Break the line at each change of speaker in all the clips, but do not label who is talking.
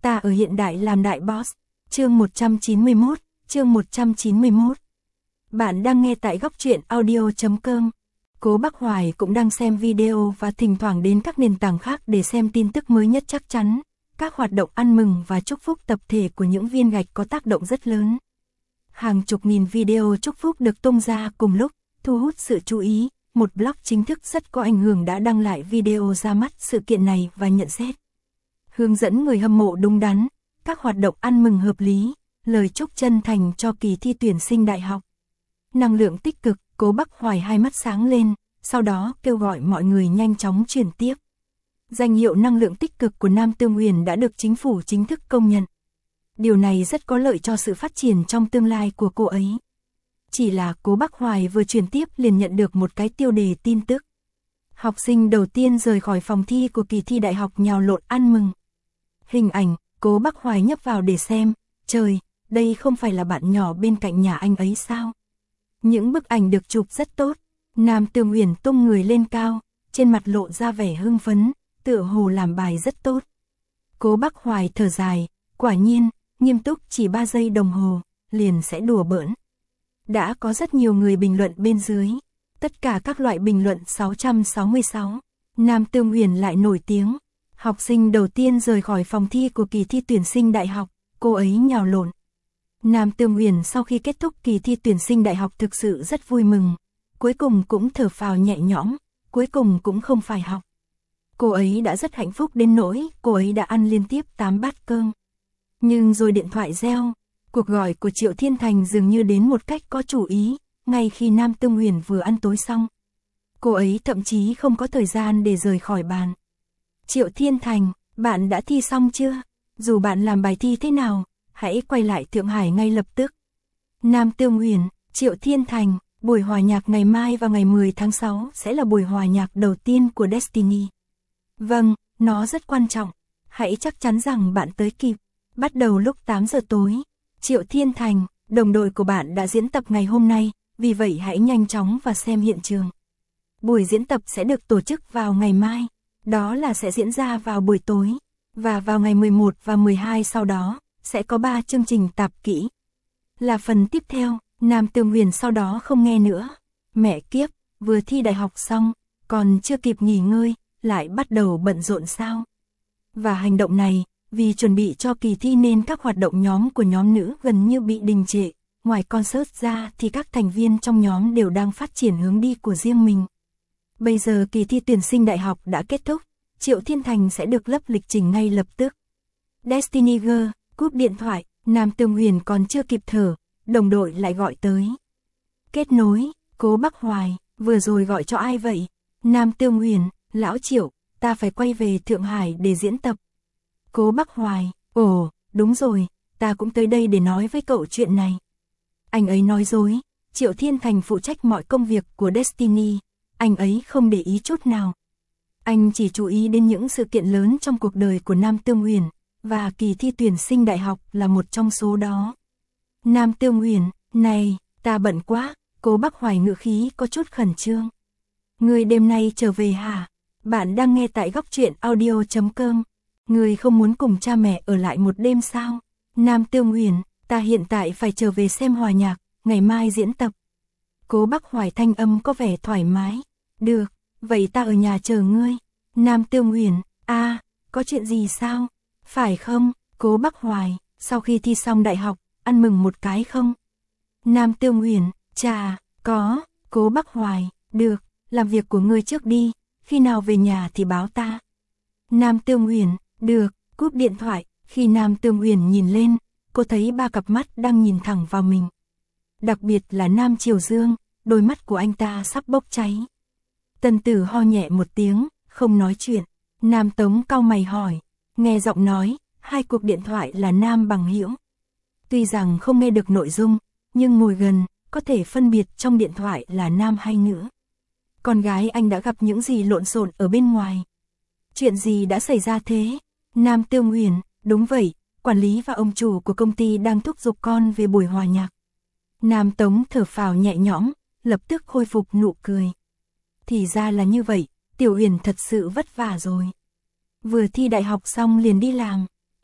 Ta ở hiện đại làm đại boss. Chương 191, chương 191. Bạn đang nghe tại góc truyện audio.com. Cố Bắc Hoài cũng đang xem video và thỉnh thoảng đến các nền tảng khác để xem tin tức mới nhất chắc chắn. Các hoạt động ăn mừng và chúc phúc tập thể của những viên gạch có tác động rất lớn. Hàng chục nghìn video chúc phúc được tung ra cùng lúc, thu hút sự chú ý. Một blog chính thức rất có ảnh hưởng đã đăng lại video ra mắt sự kiện này và nhận xét. Hướng dẫn người hâm mộ đúng đắn, các hoạt động ăn mừng hợp lý, lời chúc chân thành cho kỳ thi tuyển sinh đại học. Năng lượng tích cực, Cố Bắc Hoài hai mắt sáng lên, sau đó kêu gọi mọi người nhanh chóng chuyển tiếp. Danh hiệu năng lượng tích cực của Nam Tương Huyền đã được chính phủ chính thức công nhận. Điều này rất có lợi cho sự phát triển trong tương lai của cô ấy. Chỉ là Cố Bắc Hoài vừa chuyển tiếp liền nhận được một cái tiêu đề tin tức. Học sinh đầu tiên rời khỏi phòng thi của kỳ thi đại học nhào lộn ăn mừng. Hình ảnh, Cố Bắc Hoài nhấp vào để xem, trời, đây không phải là bạn nhỏ bên cạnh nhà anh ấy sao? Những bức ảnh được chụp rất tốt, Nam Tương Huyền tung người lên cao, trên mặt lộ ra vẻ hưng phấn, tựa hồ làm bài rất tốt. Cố Bắc Hoài thở dài, quả nhiên, nghiêm túc chỉ 3 giây đồng hồ, liền sẽ đùa bỡn. Đã có rất nhiều người bình luận bên dưới, tất cả các loại bình luận 666. Nam Tương Huyền lại nổi tiếng, học sinh đầu tiên rời khỏi phòng thi của kỳ thi tuyển sinh đại học, cô ấy nhào lộn. Nam Tương Huyền sau khi kết thúc kỳ thi tuyển sinh đại học thực sự rất vui mừng, cuối cùng cũng thở phào nhẹ nhõm, cuối cùng cũng không phải học. Cô ấy đã rất hạnh phúc đến nỗi cô ấy đã ăn liên tiếp 8 bát cơm. Nhưng rồi điện thoại reo, cuộc gọi của Triệu Thiên Thành dường như đến một cách có chủ ý, ngay khi Nam Tương Huyền vừa ăn tối xong. Cô ấy thậm chí không có thời gian để rời khỏi bàn. Triệu Thiên Thành, bạn đã thi xong chưa? Dù bạn làm bài thi thế nào, hãy quay lại Thượng Hải ngay lập tức. Nam Tương Huyền, Triệu Thiên Thành, buổi hòa nhạc ngày mai và ngày 10 tháng 6 sẽ là buổi hòa nhạc đầu tiên của Destiny. Vâng, nó rất quan trọng. Hãy chắc chắn rằng bạn tới kịp. Bắt đầu lúc 8 giờ tối. Triệu Thiên Thành, đồng đội của bạn đã diễn tập ngày hôm nay, vì vậy hãy nhanh chóng và xem hiện trường. Buổi diễn tập sẽ được tổ chức vào ngày mai, đó là sẽ diễn ra vào buổi tối, và vào ngày 11 và 12 sau đó, sẽ có 3 chương trình tạp kỹ. Là phần tiếp theo, Nam Tương Huyền sau đó không nghe nữa. Mẹ kiếp, vừa thi đại học xong, còn chưa kịp nghỉ ngơi, lại bắt đầu bận rộn sao? Và hành động này, vì chuẩn bị cho kỳ thi nên các hoạt động nhóm của nhóm nữ gần như bị đình trệ. Ngoài concert ra thì các thành viên trong nhóm đều đang phát triển hướng đi của riêng mình. Bây giờ kỳ thi tuyển sinh đại học đã kết thúc, Triệu Thiên Thành sẽ được lấp lịch trình ngay lập tức. Destiny Girl, cúp điện thoại, Nam Tương Huyền còn chưa kịp thở, đồng đội lại gọi tới. Kết nối, Cố Bắc Hoài, vừa rồi gọi cho ai vậy? Nam Tương Huyền, lão Triệu, ta phải quay về Thượng Hải để diễn tập. Cố Bắc Hoài, ồ, đúng rồi, ta cũng tới đây để nói với cậu chuyện này. Anh ấy nói dối, Triệu Thiên Thành phụ trách mọi công việc của Destiny, anh ấy không để ý chút nào. Anh chỉ chú ý đến những sự kiện lớn trong cuộc đời của Nam Tương Huyền, và kỳ thi tuyển sinh đại học là một trong số đó. Nam Tương Huyền, này, ta bận quá, Cố Bắc Hoài ngữ khí có chút khẩn trương. Người đêm nay trở về hả? Bạn đang nghe tại góc truyện audio.com. Người không muốn cùng cha mẹ ở lại một đêm sao? Nam Tương Huyền, ta hiện tại phải trở về xem hòa nhạc, ngày mai diễn tập. Cố Bắc Hoài thanh âm có vẻ thoải mái. Được, vậy ta ở nhà chờ ngươi. Nam Tương Huyền, có chuyện gì sao? Phải không, Cố Bắc Hoài, sau khi thi xong đại học, ăn mừng một cái không? Nam Tương Huyền, chà, có, Cố Bắc Hoài, được, làm việc của ngươi trước đi, khi nào về nhà thì báo ta. Nam Tương Huyền, được, cúp điện thoại, khi Nam Tương Huyền nhìn lên, cô thấy 3 cặp mắt đang nhìn thẳng vào mình. Đặc biệt là Nam Triều Dương, đôi mắt của anh ta sắp bốc cháy. Tần Tử ho nhẹ một tiếng, không nói chuyện. Nam Tống cau mày hỏi, nghe giọng nói, 2 cuộc điện thoại là Nam bằng hữu. Tuy rằng không nghe được nội dung, nhưng ngồi gần, có thể phân biệt trong điện thoại là nam hay nữ. Con gái anh đã gặp những gì lộn xộn ở bên ngoài. Chuyện gì đã xảy ra thế? Nam Tương Huyền, đúng vậy, quản lý và ông chủ của công ty đang thúc giục con về buổi hòa nhạc. Nam Tống thở phào nhẹ nhõm, lập tức khôi phục nụ cười. Thì ra là như vậy, Tiểu Huyền thật sự vất vả rồi. Vừa thi đại học xong liền đi làm.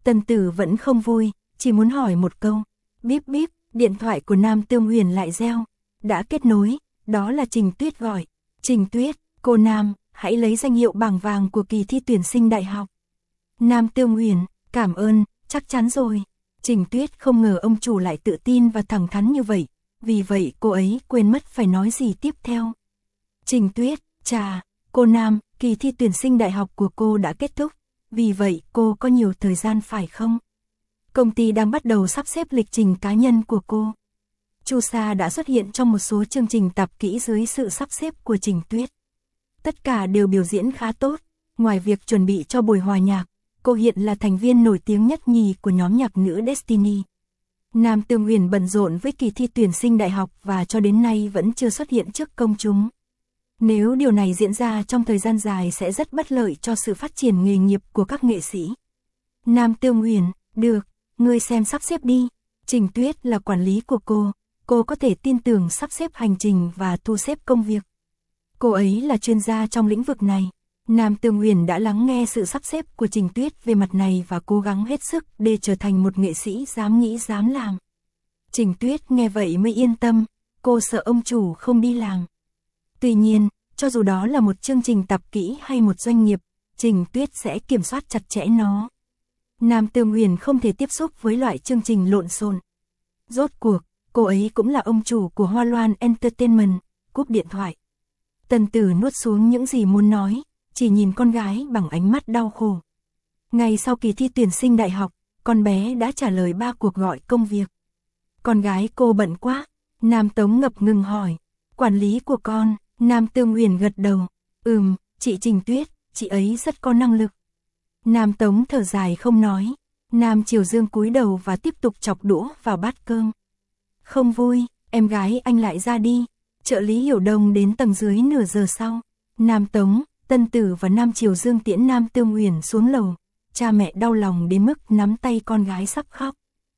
Tần Tử vẫn không vui, chỉ muốn hỏi một câu. Bíp bíp, điện thoại của Nam Tương Huyền lại reo. Đã kết nối, đó là Trình Tuyết gọi. Trình Tuyết, cô Nam, hãy lấy danh hiệu bảng vàng của kỳ thi tuyển sinh đại học. Nam Tương Huyền, cảm ơn, chắc chắn rồi. Trình Tuyết không ngờ ông chủ lại tự tin và thẳng thắn như vậy, vì vậy cô ấy quên mất phải nói gì tiếp theo. Trình Tuyết, chà, cô Nam, kỳ thi tuyển sinh đại học của cô đã kết thúc, vì vậy cô có nhiều thời gian phải không? Công ty đang bắt đầu sắp xếp lịch trình cá nhân của cô. Chu Sa đã xuất hiện trong một số chương trình tạp kỹ dưới sự sắp xếp của Trình Tuyết. Tất cả đều biểu diễn khá tốt, ngoài việc chuẩn bị cho buổi hòa nhạc, cô hiện là thành viên nổi tiếng nhất nhì của nhóm nhạc nữ Destiny. Nam Tương Huyền bận rộn với kỳ thi tuyển sinh đại học và cho đến nay vẫn chưa xuất hiện trước công chúng. Nếu điều này diễn ra trong thời gian dài sẽ rất bất lợi cho sự phát triển nghề nghiệp của các nghệ sĩ. Nam Tương Huyền, được, ngươi xem sắp xếp đi. Trình Tuyết là quản lý của cô có thể tin tưởng sắp xếp hành trình và thu xếp công việc. Cô ấy là chuyên gia trong lĩnh vực này. Nam Tương Huyền đã lắng nghe sự sắp xếp của Trình Tuyết về mặt này và cố gắng hết sức để trở thành một nghệ sĩ dám nghĩ dám làm. Trình Tuyết nghe vậy mới yên tâm, cô sợ ông chủ không đi làm. Tuy nhiên, cho dù đó là một chương trình tạp kỹ hay một doanh nghiệp, Trình Tuyết sẽ kiểm soát chặt chẽ nó. Nam Tương Huyền không thể tiếp xúc với loại chương trình lộn xộn. Rốt cuộc, cô ấy cũng là ông chủ của Hoa Loan Entertainment, cúp điện thoại. Tần Tử nuốt xuống những gì muốn nói, chỉ nhìn con gái bằng ánh mắt đau khổ. Ngay sau kỳ thi tuyển sinh đại học, con bé đã trả lời 3 cuộc gọi công việc. Con gái cô bận quá, Nam Tống ngập ngừng hỏi. Quản lý của con, Nam Tương Huyền gật đầu. Chị Trình Tuyết, chị ấy rất có năng lực. Nam Tống thở dài không nói. Nam Triều Dương cúi đầu và tiếp tục chọc đũa vào bát cơm. Không vui, em gái anh lại ra đi. Trợ lý Hiểu Đông đến tầng dưới nửa giờ sau. Nam Tống, Tân Tử và Nam Triều Dương tiễn Nam Tương Huyền xuống lầu. Cha mẹ đau lòng đến mức nắm tay con gái sắp khóc.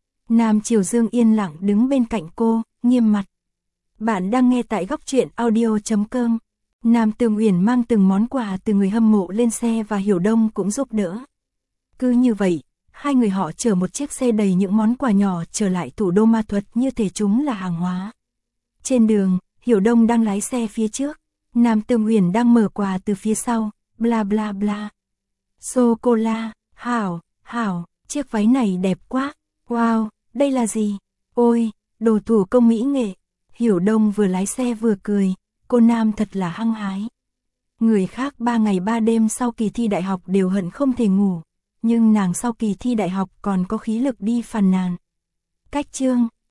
Nam Triều Dương yên lặng đứng bên cạnh cô, nghiêm mặt. Bạn đang nghe tại góc truyện audio.com. Nam Tương Huyền mang từng món quà từ người hâm mộ lên xe và Hiểu Đông cũng giúp đỡ. Cứ như vậy, hai người họ chở một chiếc xe đầy những món quà nhỏ trở lại thủ đô ma thuật như thể chúng là hàng hóa. Trên đường, Hiểu Đông đang lái xe phía trước, Nam Tương Huyền đang mở quà từ phía sau, bla bla bla. Sô-cô-la, hảo, chiếc váy này đẹp quá, wow, đây là gì? Ôi, đồ thủ công mỹ nghệ. Hiểu Đông vừa lái xe vừa cười, cô Nam thật là hăng hái. Người khác 3 ngày 3 đêm sau kỳ thi đại học đều hận không thể ngủ, nhưng nàng sau kỳ thi đại học còn có khí lực đi phàn nàn. Cách chương